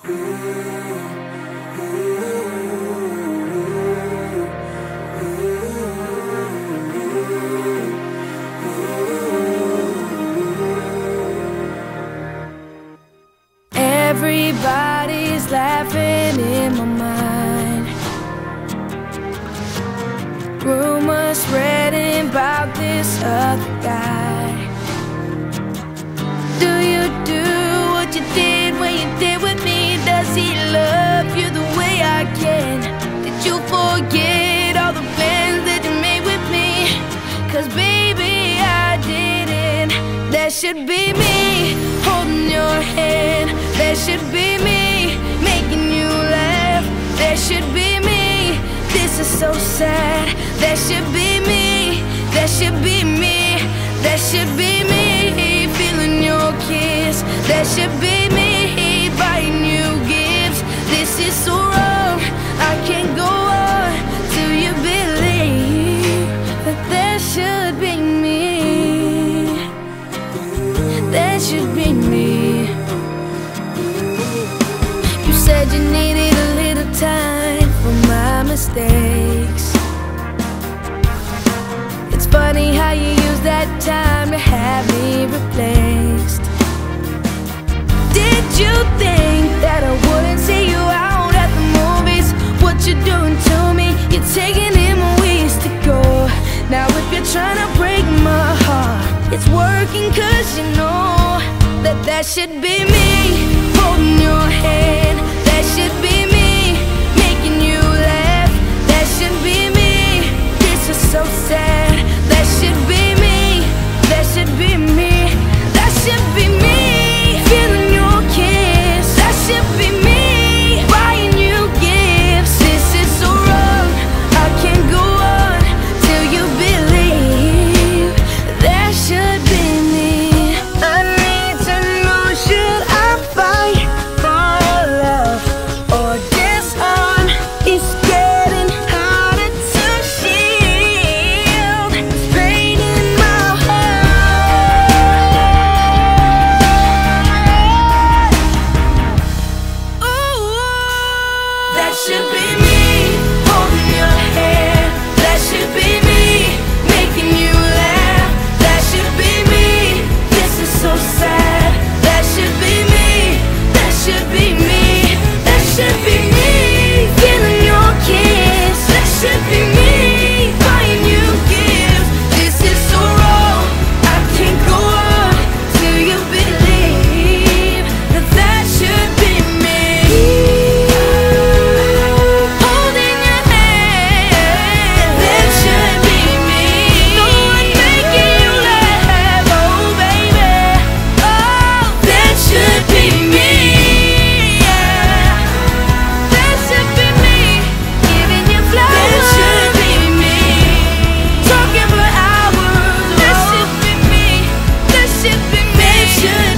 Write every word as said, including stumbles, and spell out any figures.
Everybody's laughing in my mind. Rumors spreading about this other guy. Do you do what you did when you did with me? Does he love you the way I can? Did you forget all the plans that you made with me? Cause baby, I didn't. That should be me holding your hand. That should be me making you laugh. That should be me. This is so sad. That should be me. That should be me. That should be me feeling your kiss. That should be me buying you gifts. This is so wrong. I can't go on till you believe that that should be me. That should be me. You said you needed a little time for my mistakes. It's funny how you use that time to have me replaced. Did you think that I wouldn't see you out at the movies? What you're doing to me, you're taking in my ways to go. Now if you're trying to break my heart, it's working cause you know that that should be me holding your hand. That should be me making you laugh. That should be me. This is so sad. That should be me. That should be me. That should be me feeling your kiss. That should be me buying you gifts. This is so wrong. I can't go on till you believe that should be me. I need to know, should I fight for love or dishonor? It's getting harder to shield. It's pain in my heart. Ooh, that should be me holding your hand. That should be me making you laugh. That should be me. This is so sad. That should be me. That should be me. That should be me feeling your kiss. That should be me buying you gifts. This is so wrong. I can't go on till you believe that that should be me. Holding your hand. That should be me. The one making you laugh. Oh baby. Oh, that should be me. Yeah. That should be me giving you flowers. That should be me talking for hours. That should be me. That should be me. That should